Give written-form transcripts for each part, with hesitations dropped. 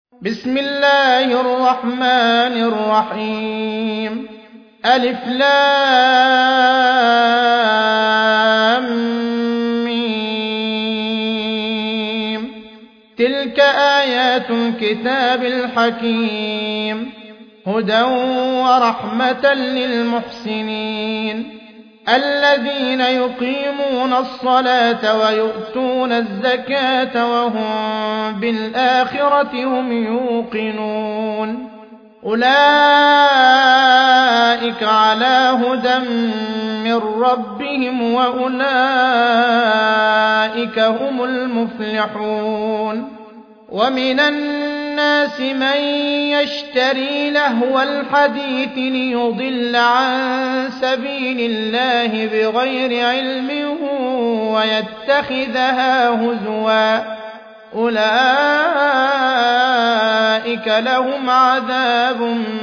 بسم الله الرحمن الرحيم ألف لام ميم تلك آيات الكتاب الحكيم هدى ورحمة للمحسنين الذين يقيمون الصلاة ويؤتون الزكاة وهم بالآخرة هم يوقنون أولئك على هدى من ربهم وأولئك هم المفلحون ومن الناس من يشتري لهو الحديث ليضل عن سبيل الله بغير علم ويتخذها هزوا أولئك لهم عذاب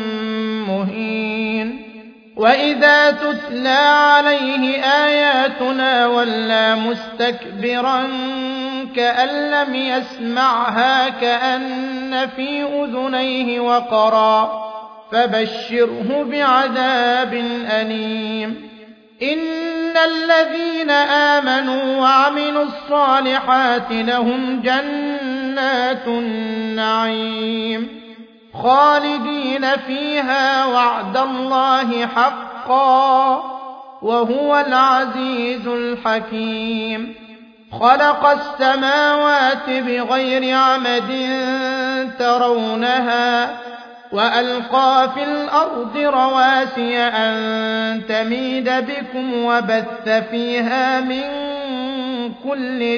مهين وإذا تتلى عليه آياتنا ولى مستكبرا كأن لم يسمعها كأن في أذنيه وقرا فبشره بعذاب أليم إن الذين آمنوا وعملوا الصالحات لهم جنات النعيم خالدين فيها وعد الله حقا وهو العزيز الحكيم خلق السماوات بغير عمد ترونها وألقى في الأرض رواسي أن تميد بكم وبث فيها من كل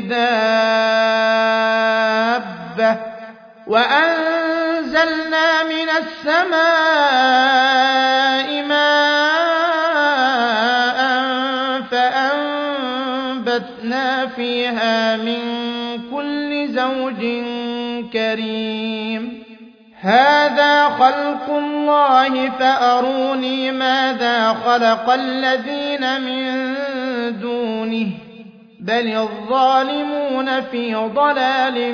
دابة وأنزلنا من السماء ماء فأنبتنا فيها من كل زوج كريم هذا خلق الله فأروني ماذا خلق الذين من دونه بل الظالمون في ضلال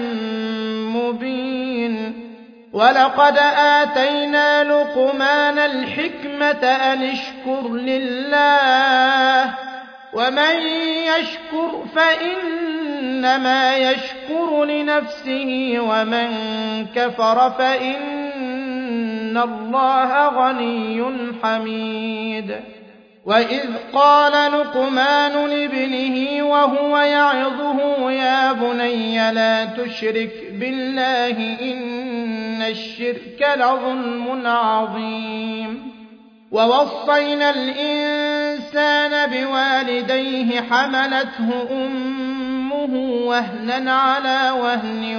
مبين ولقد آتينا لقمان الحكمة أن اشكر لله ومن يشكر فإنما يشكر لنفسه ومن كفر فإن الله غني حميد وإذ قال لقمان لابنه وهو يعظه يا بني لا تشرك بالله إن الشرك لظلم عظيم ووصينا الإنسان بوالديه حملته أمه وهنا على وهن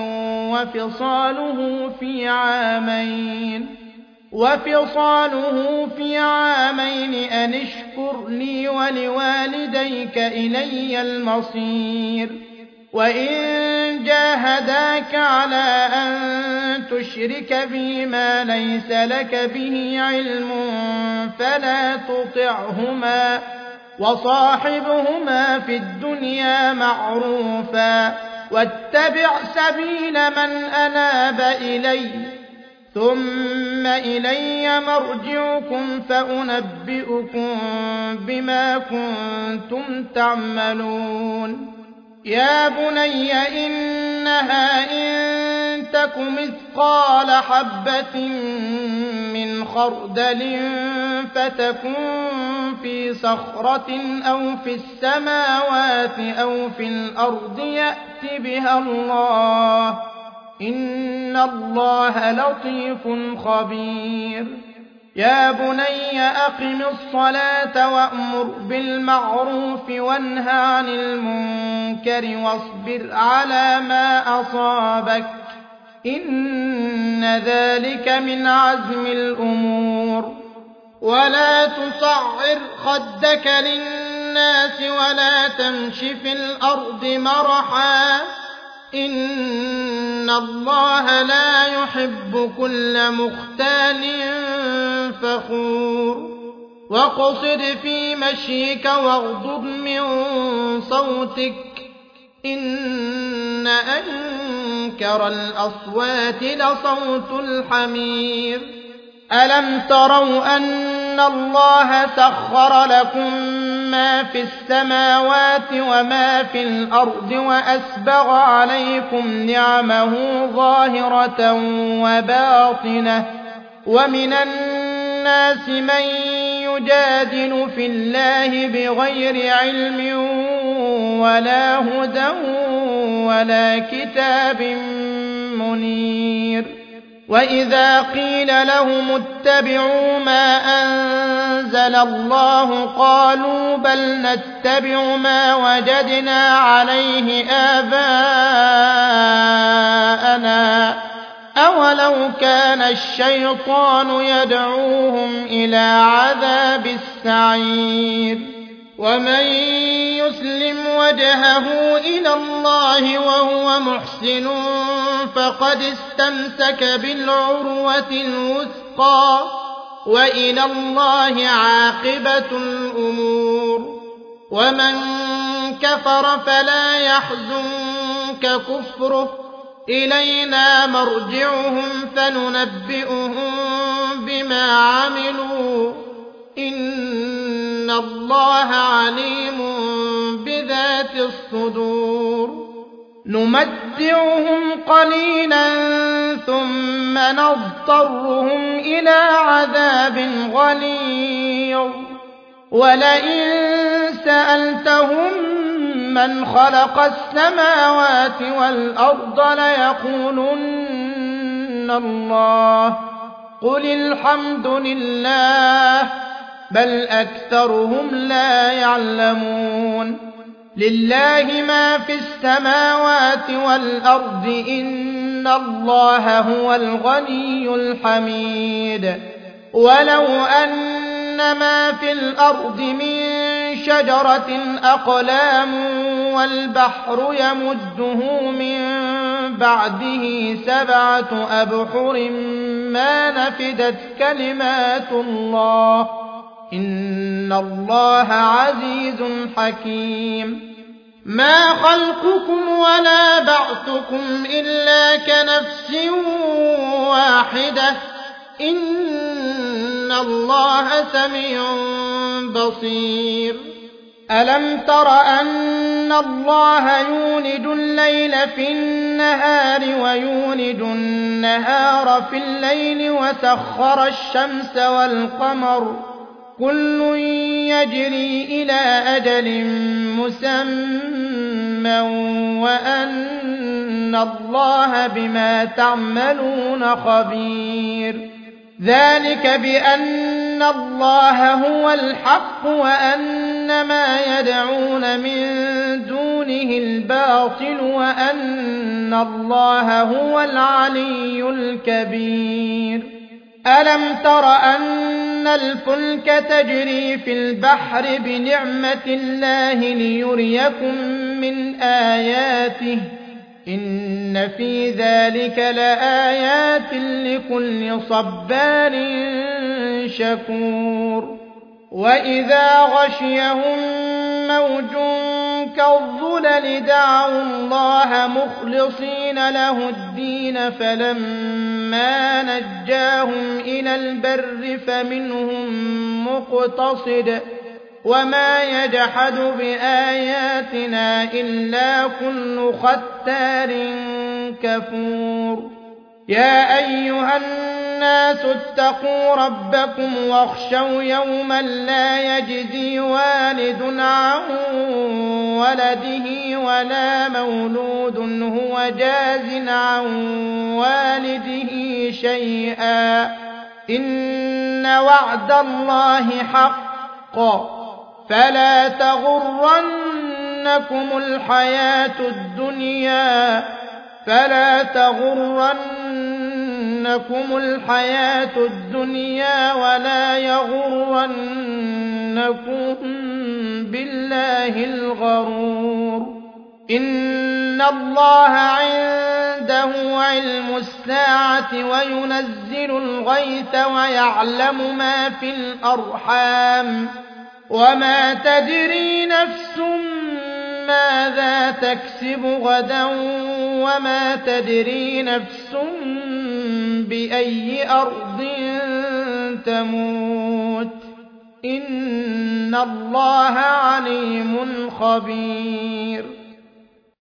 وفصاله في عامين أن اشكر لي ولوالديك إلي المصير وإن جاهداك على أن تشرك بي ما ليس لك به علم فلا تطعهما وصاحبهما في الدنيا معروفا واتبع سبيل من أناب إلي ثم إلي مرجعكم فأنبئكم بما كنتم تعملون يا بني إنها إن تك مثقال حبة من خردل فتكن في صخرة أو في السماوات أو في الأرض يأت بها الله إن الله لطيف خبير يا بني أقم الصلاة وأمر بالمعروف وانه عن المنكر واصبر على ما أصابك إن ذلك من عزم الأمور ولا تصعر خدك للناس ولا تمش في الأرض مرحا إن الله لا يحب كل مختال فخور واقصد في مشيك واغضض من صوتك إن أنكر الأصوات لصوت الحمير ألم تروا أن الله سخر لكم ما في السماوات وما في الأرض وأسبغ عليكم نعمه ظاهرة وباطنة ومن الناس من يجادل في الله بغير علم ولا هدى ولا كتاب منير وإذا قيل لهم اتبعوا ما أنزل الله قالوا بل نتبع ما وجدنا عليه آباءنا أولو كان الشيطان يدعوهم إلى عذاب السعير ومن يسلم وجهه إلى الله وهو محسن فقد استمسك بالعروة الوثقى وإلى الله عاقبة الأمور ومن كفر فلا يحزنك كفره إلينا مرجعهم فننبئهم بما عملوا إن الله عليم بذات الصدور نمتعهم قليلا ثم نضطرهم إلى عذاب غليظ ولئن سألتهم من خلق السماوات والأرض ليقولن الله قل الحمد لله بل أكثرهم لا يعلمون لله ما في السماوات والأرض إن الله هو الغني الحميد ولو أن ما في الأرض من شجرة أقلام والبحر يمده من بعده 7 أبحر ما نفدت كلمات الله إن الله عزيز حكيم ما خلقكم ولا بعثكم إلا كنفس واحدة إن الله سميع بصير ألم تر أن الله يولج الليل في النهار ويولج النهار في الليل وسخر الشمس والقمر كل يجري إلى أجل مسمى وأن الله بما تعملون خبير ذلك بأن الله هو الحق وأن ما يدعون من دونه الباطل وأن الله هو العلي الكبير ألم تر أن الفلك تجري في البحر بنعمة الله ليريكم من آياته إن في ذلك لآيات لكل صبار شكور وإذا غشيهم موج كالظلل دعوا الله مخلصين له الدين فلما نجاهم إلى البر فمنهم مقتصد وما يجحد بآياتنا إلا كل ختار كفور يا أيها الناس اتقوا ربكم واخشوا يوما لا يجزي والد عن ولده ولا مولود هو جاز عن والده شيئا إن وعد الله حق فلا تغرنكم الحياة الدنيا ولا يغرنكم بالله الغرور إن الله عنده علم الساعة وينزل الغيث ويعلم ما في الأرحام وما تدري نفس ماذا تكسب غدا وما تدري نفس بأي أرض تموت إن الله عليم خبير